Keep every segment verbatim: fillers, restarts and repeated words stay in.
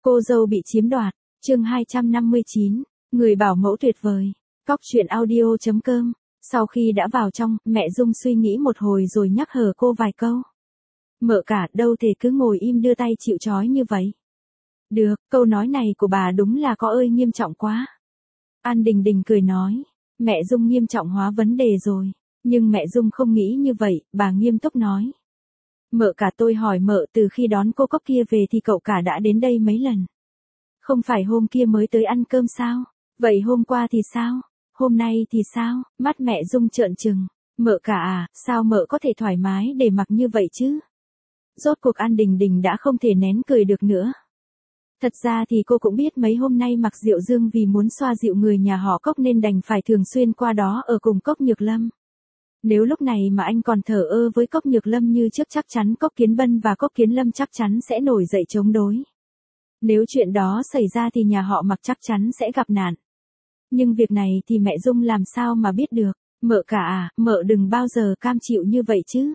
Cô dâu bị chiếm đoạt, chương hai trăm năm mươi chín, người bảo mẫu tuyệt vời. Cóc truyện audio chấm com. Sau khi đã vào trong, mẹ Dung suy nghĩ một hồi rồi nhắc hờ cô vài câu. Mợ cả, đâu thể cứ ngồi im đưa tay chịu trói như vậy. Được, câu nói này của bà đúng là có ơi nghiêm trọng quá. An Đình Đình cười nói, mẹ Dung nghiêm trọng hóa vấn đề rồi. Nhưng mẹ Dung không nghĩ như vậy, bà nghiêm túc nói. Mợ cả, tôi hỏi mợ, từ khi đón cô Cóc kia về thì cậu cả đã đến đây mấy lần? Không phải hôm kia mới tới ăn cơm sao? Vậy hôm qua thì sao? Hôm nay thì sao? Mắt mẹ Dung trợn trừng. Mợ cả à, sao mợ có thể thoải mái để mặc như vậy chứ? Rốt cuộc An Đình Đình đã không thể nén cười được nữa. Thật ra thì cô cũng biết mấy hôm nay Mạc Diệu Dương vì muốn xoa dịu người nhà họ Cóc nên đành phải thường xuyên qua đó ở cùng Cốc Nhược Lâm. Nếu lúc này mà anh còn thờ ơ với Cốc Nhược Lâm như trước chắc chắn Cốc Kiến Bân và Cốc Kiến Lâm chắc chắn sẽ nổi dậy chống đối. Nếu chuyện đó xảy ra thì nhà họ Mạc chắc chắn sẽ gặp nạn. Nhưng việc này thì mẹ Dung làm sao mà biết được, mợ cả à, mợ đừng bao giờ cam chịu như vậy chứ.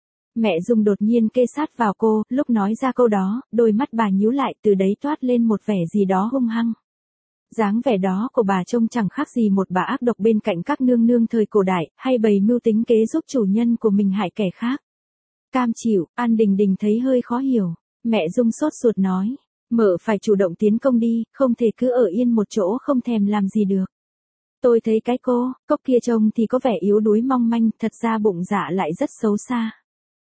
Mẹ Dung đột nhiên kê sát vào cô, lúc nói ra câu đó, đôi mắt bà nhíu lại, từ đấy toát lên một vẻ gì đó hung hăng. Dáng vẻ đó của bà trông chẳng khác gì một bà ác độc bên cạnh các nương nương thời cổ đại, hay bày mưu tính kế giúp chủ nhân của mình hại kẻ khác. Cam chịu, An Đình Đình thấy hơi khó hiểu. Mẹ Dung sốt ruột nói, mợ phải chủ động tiến công đi, không thể cứ ở yên một chỗ không thèm làm gì được. Tôi thấy cái cô, Cốc kia trông thì có vẻ yếu đuối mong manh, thật ra bụng dạ lại rất xấu xa.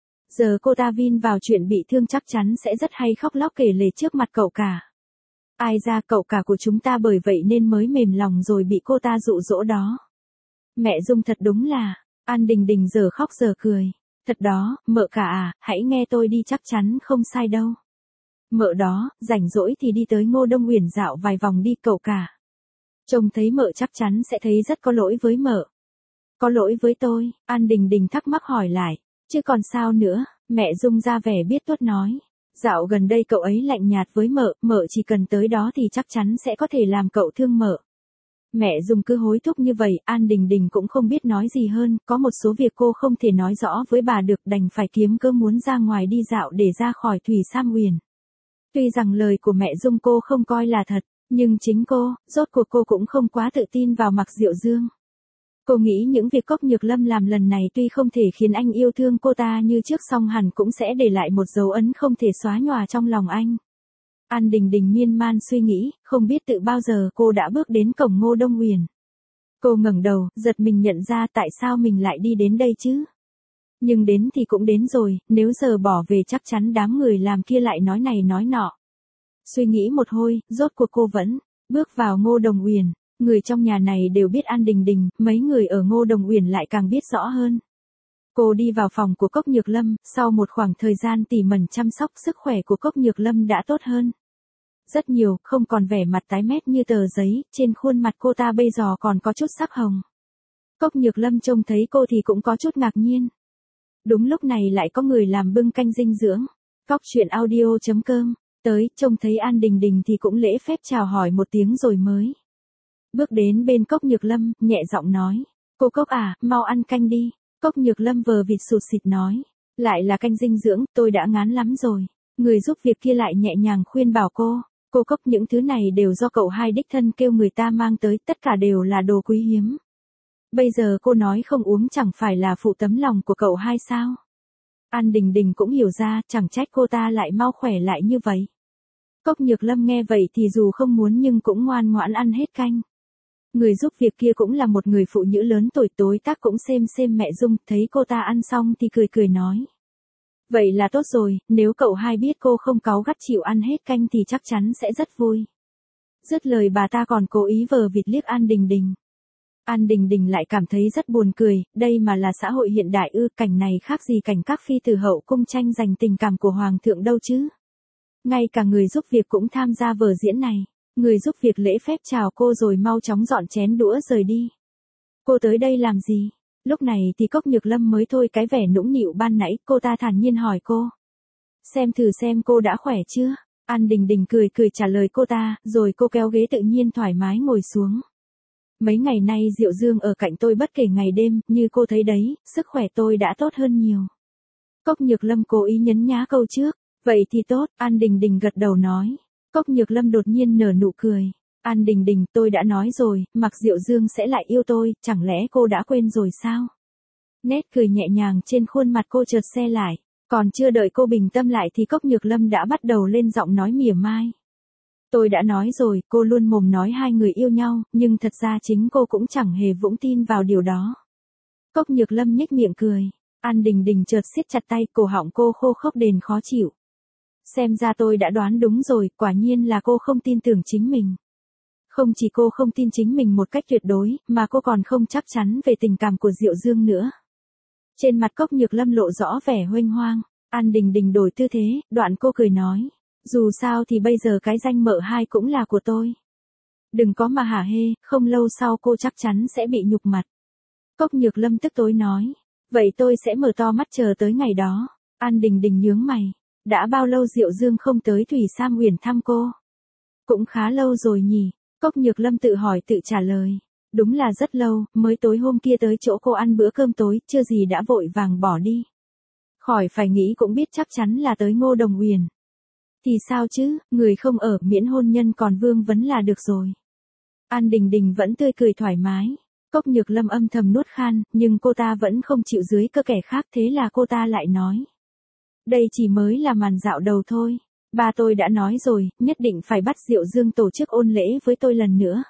Giờ cô ta vin vào chuyện bị thương chắc chắn sẽ rất hay khóc lóc kể lể trước mặt cậu cả. Ai ra cậu cả của chúng ta bởi vậy nên mới mềm lòng rồi bị cô ta dụ dỗ đó. Mẹ Dung thật đúng là, An Đình Đình giờ khóc giờ cười. Thật đó, mợ cả à, hãy nghe tôi đi chắc chắn không sai đâu. Mợ đó, rảnh rỗi thì đi tới Ngô Đông Uyển dạo vài vòng đi cậu cả. Trông thấy mợ chắc chắn sẽ thấy rất có lỗi với mợ. Có lỗi với tôi, An Đình Đình thắc mắc hỏi lại. Chứ còn sao nữa, mẹ Dung ra vẻ biết tuốt nói. Dạo gần đây cậu ấy lạnh nhạt với mợ, mợ chỉ cần tới đó thì chắc chắn sẽ có thể làm cậu thương mợ. Mẹ Dung cứ hối thúc như vậy, An Đình Đình cũng không biết nói gì hơn, có một số việc cô không thể nói rõ với bà được, đành phải kiếm cớ muốn ra ngoài đi dạo để ra khỏi Thủy Sam Huyền. Tuy rằng lời của mẹ Dung cô không coi là thật, nhưng chính cô, rốt cuộc cô cũng không quá tự tin vào Mạc Diệu Dương. Cô nghĩ những việc Cốc Nhược Lâm làm lần này tuy không thể khiến anh yêu thương cô ta như trước song hẳn cũng sẽ để lại một dấu ấn không thể xóa nhòa trong lòng anh. An Đình Đình miên man suy nghĩ, không biết tự bao giờ cô đã bước đến cổng Ngô Đông Uyển. Cô ngẩng đầu, giật mình nhận ra tại sao mình lại đi đến đây chứ. Nhưng đến thì cũng đến rồi, nếu giờ bỏ về chắc chắn đám người làm kia lại nói này nói nọ. Suy nghĩ một hồi, rốt cuộc cô vẫn bước vào Ngô Đông Uyển. Người trong nhà này đều biết An Đình Đình, mấy người ở Ngô Đông Uyển lại càng biết rõ hơn. Cô đi vào phòng của Cốc Nhược Lâm, sau một khoảng thời gian tỉ mẩn chăm sóc sức khỏe của Cốc Nhược Lâm đã tốt hơn. Rất nhiều, không còn vẻ mặt tái mét như tờ giấy, trên khuôn mặt cô ta bây giờ còn có chút sắc hồng. Cốc Nhược Lâm trông thấy cô thì cũng có chút ngạc nhiên. Đúng lúc này lại có người làm bưng canh dinh dưỡng. Cóc truyện audio chấm com, tới, trông thấy An Đình Đình thì cũng lễ phép chào hỏi một tiếng rồi mới bước đến bên Cốc Nhược Lâm, nhẹ giọng nói. Cô Cốc à, mau ăn canh đi. Cốc Nhược Lâm vờ vịt sụt xịt nói. Lại là canh dinh dưỡng, tôi đã ngán lắm rồi. Người giúp việc kia lại nhẹ nhàng khuyên bảo cô. Cô Cốc, những thứ này đều do cậu hai đích thân kêu người ta mang tới, tất cả đều là đồ quý hiếm. Bây giờ cô nói không uống chẳng phải là phụ tấm lòng của cậu hai sao? An Đình Đình cũng hiểu ra, chẳng trách cô ta lại mau khỏe lại như vậy. Cốc Nhược Lâm nghe vậy thì dù không muốn nhưng cũng ngoan ngoãn ăn hết canh. Người giúp việc kia cũng là một người phụ nữ lớn tuổi, tối tác cũng xem xem mẹ Dung, thấy cô ta ăn xong thì cười cười nói. Vậy là tốt rồi, nếu cậu hai biết cô không cáu gắt chịu ăn hết canh thì chắc chắn sẽ rất vui. Dứt lời bà ta còn cố ý vờ vịt liếc An Đình Đình. An Đình Đình lại cảm thấy rất buồn cười, đây mà là xã hội hiện đại ư, cảnh này khác gì cảnh các phi tử hậu cung tranh giành tình cảm của hoàng thượng đâu chứ. Ngay cả người giúp việc cũng tham gia vở diễn này. Người giúp việc lễ phép chào cô rồi mau chóng dọn chén đũa rời đi. Cô tới đây làm gì? Lúc này thì Cốc Nhược Lâm mới thôi cái vẻ nũng nịu ban nãy, cô ta thản nhiên hỏi cô. Xem thử xem cô đã khỏe chưa? An Đình Đình cười cười trả lời cô ta, rồi cô kéo ghế tự nhiên thoải mái ngồi xuống. Mấy ngày nay Diệu Dương ở cạnh tôi bất kể ngày đêm, như cô thấy đấy, sức khỏe tôi đã tốt hơn nhiều. Cốc Nhược Lâm cố ý nhấn nhá câu trước. Vậy thì tốt, An Đình Đình gật đầu nói. Cốc Nhược Lâm đột nhiên nở nụ cười. An Đình Đình, tôi đã nói rồi, Mạc Diệu Dương sẽ lại yêu tôi, chẳng lẽ cô đã quên rồi sao? Nét cười nhẹ nhàng trên khuôn mặt cô chợt se lại. Còn chưa đợi cô bình tâm lại thì Cốc Nhược Lâm đã bắt đầu lên giọng nói mỉa mai. Tôi đã nói rồi, cô luôn mồm nói hai người yêu nhau, nhưng thật ra chính cô cũng chẳng hề vững tin vào điều đó. Cốc Nhược Lâm nhếch miệng cười. An Đình Đình chợt siết chặt tay, cổ họng cô khô khốc đến khó chịu. Xem ra tôi đã đoán đúng rồi, quả nhiên là cô không tin tưởng chính mình. Không chỉ cô không tin chính mình một cách tuyệt đối, mà cô còn không chắc chắn về tình cảm của Diệu Dương nữa. Trên mặt Cốc Nhược Lâm lộ rõ vẻ huênh hoang. An Đình Đình đổi tư thế, đoạn cô cười nói. Dù sao thì bây giờ cái danh mợ hai cũng là của tôi. Đừng có mà hả hê, không lâu sau cô chắc chắn sẽ bị nhục mặt. Cốc Nhược Lâm tức tối nói. Vậy tôi sẽ mở to mắt chờ tới ngày đó. An Đình Đình nhướng mày. Đã bao lâu Diệu Dương không tới Thủy Sam Uyển thăm cô? Cũng khá lâu rồi nhỉ? Cốc Nhược Lâm tự hỏi tự trả lời. Đúng là rất lâu, mới tối hôm kia tới chỗ cô ăn bữa cơm tối, chưa gì đã vội vàng bỏ đi. Khỏi phải nghĩ cũng biết chắc chắn là tới Ngô Đồng Uyển. Thì sao chứ, người không ở, miễn hôn nhân còn vương vấn là được rồi. An Đình Đình vẫn tươi cười thoải mái. Cốc Nhược Lâm âm thầm nuốt khan, nhưng cô ta vẫn không chịu dưới cơ kẻ khác, thế là cô ta lại nói. Đây chỉ mới là màn dạo đầu thôi. Ba tôi đã nói rồi, nhất định phải bắt Diệu Dương tổ chức ôn lễ với tôi lần nữa.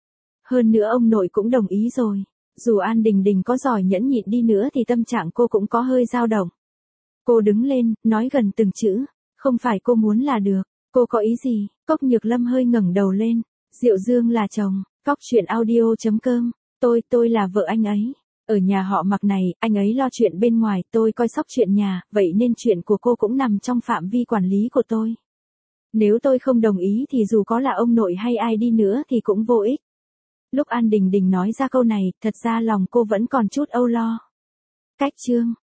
Hơn nữa ông nội cũng đồng ý rồi. Dù An Đình Đình có giỏi nhẫn nhịn đi nữa thì tâm trạng cô cũng có hơi dao động. Cô đứng lên, nói gần từng chữ. Không phải cô muốn là được. Cô có ý gì? Cốc Nhược Lâm hơi ngẩng đầu lên. Diệu Dương là chồng. Cóc truyện audio chấm com. Tôi, tôi là vợ anh ấy. Ở nhà họ Mạc này, anh ấy lo chuyện bên ngoài, tôi coi sóc chuyện nhà, vậy nên chuyện của cô cũng nằm trong phạm vi quản lý của tôi. Nếu tôi không đồng ý thì dù có là ông nội hay ai đi nữa thì cũng vô ích. Lúc An Đình Đình nói ra câu này, thật ra lòng cô vẫn còn chút âu lo. Cách chương